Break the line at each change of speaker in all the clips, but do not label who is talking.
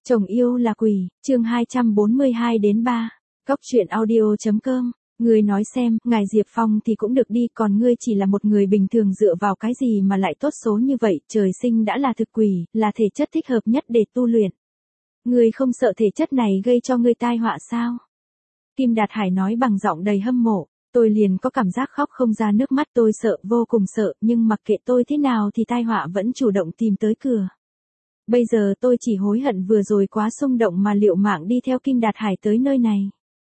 Chồng yêu là quỷ, chương 242 đến 3. Góc truyện audio.com. Ngươi nói xem, ngài Diệp Phong thì cũng được đi, còn ngươi chỉ là một người bình thường dựa vào cái gì mà lại tốt số như vậy, trời sinh đã là thực quỷ, là thể chất thích hợp nhất để tu luyện. Ngươi không sợ thể chất này gây cho ngươi tai họa sao? Kim Đạt Hải nói bằng giọng đầy hâm mộ. Tôi liền có cảm giác khóc không ra nước mắt, tôi sợ, vô cùng sợ, nhưng mặc kệ tôi thế nào thì tai họa vẫn chủ động tìm tới cửa. Bây giờ tôi chỉ hối hận vừa rồi quá xung động mà liệu mạng đi theo Kim Đạt Hải tới nơi này.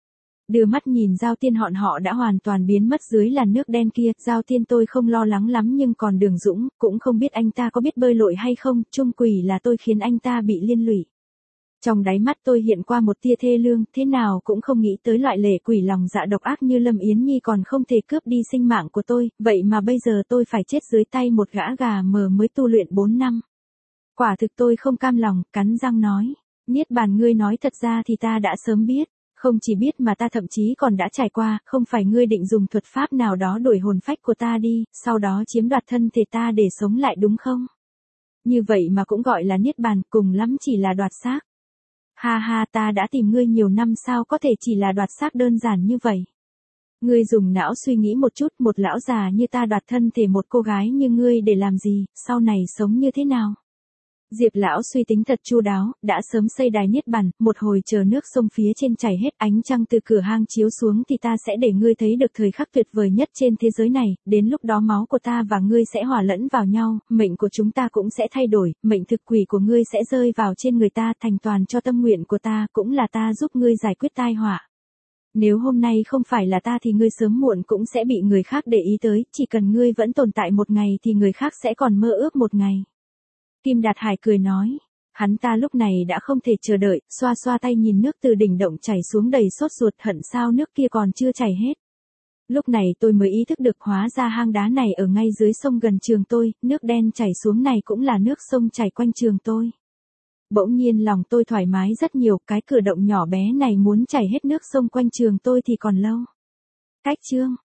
Đưa mắt nhìn Giao Tiên họ đã hoàn toàn biến mất dưới làn nước đen kia, Giao Tiên tôi không lo lắng lắm, nhưng còn Đường Dũng, cũng không biết anh ta có biết bơi lội hay không, chung quỷ là tôi khiến anh ta bị liên lụy. Trong đáy mắt tôi hiện qua một tia thê lương, thế nào cũng không nghĩ tới loại lệ quỷ lòng dạ độc ác như Lâm Yến Nhi còn không thể cướp đi sinh mạng của tôi, vậy mà bây giờ tôi phải chết dưới tay một gã gà mờ mới tu luyện 4 năm. Quả thực tôi không cam lòng, cắn răng nói. Niết bàn, ngươi nói thật ra thì ta đã sớm biết, không chỉ biết mà ta thậm chí còn đã trải qua, không phải ngươi định dùng thuật pháp nào đó đuổi hồn phách của ta đi, sau đó chiếm đoạt thân thể ta để sống lại đúng không? Như vậy mà cũng gọi là niết bàn, cùng lắm chỉ là đoạt xác. Ha ha, ta đã tìm ngươi nhiều năm, sao có thể chỉ là đoạt xác đơn giản như vậy? Ngươi dùng não suy nghĩ một chút, một lão già như ta đoạt thân thể một cô gái như ngươi để làm gì, sau này sống như thế nào? Diệp lão suy tính thật chu đáo, đã sớm xây đài niết bàn, một hồi chờ nước sông phía trên chảy hết, ánh trăng từ cửa hang chiếu xuống thì ta sẽ để ngươi thấy được thời khắc tuyệt vời nhất trên thế giới này, đến lúc đó máu của ta và ngươi sẽ hòa lẫn vào nhau, mệnh của chúng ta cũng sẽ thay đổi, mệnh thực quỷ của ngươi sẽ rơi vào trên người ta, thành toàn cho tâm nguyện của ta, cũng là ta giúp ngươi giải quyết tai họa. Nếu hôm nay không phải là ta thì ngươi sớm muộn cũng sẽ bị người khác để ý tới, chỉ cần ngươi vẫn tồn tại một ngày thì người khác sẽ còn mơ ước một ngày. Kim Đạt Hải cười nói, hắn ta lúc này đã không thể chờ đợi, xoa xoa tay nhìn nước từ đỉnh động chảy xuống đầy sốt ruột, hận sao nước kia còn chưa chảy hết. Lúc này tôi mới ý thức được hóa ra hang đá này ở ngay dưới sông gần trường tôi, nước đen chảy xuống này cũng là nước sông chảy quanh trường tôi. Bỗng nhiên lòng tôi thoải mái rất nhiều, cái cửa động nhỏ bé này muốn chảy hết nước sông quanh trường tôi thì còn lâu. Cách chương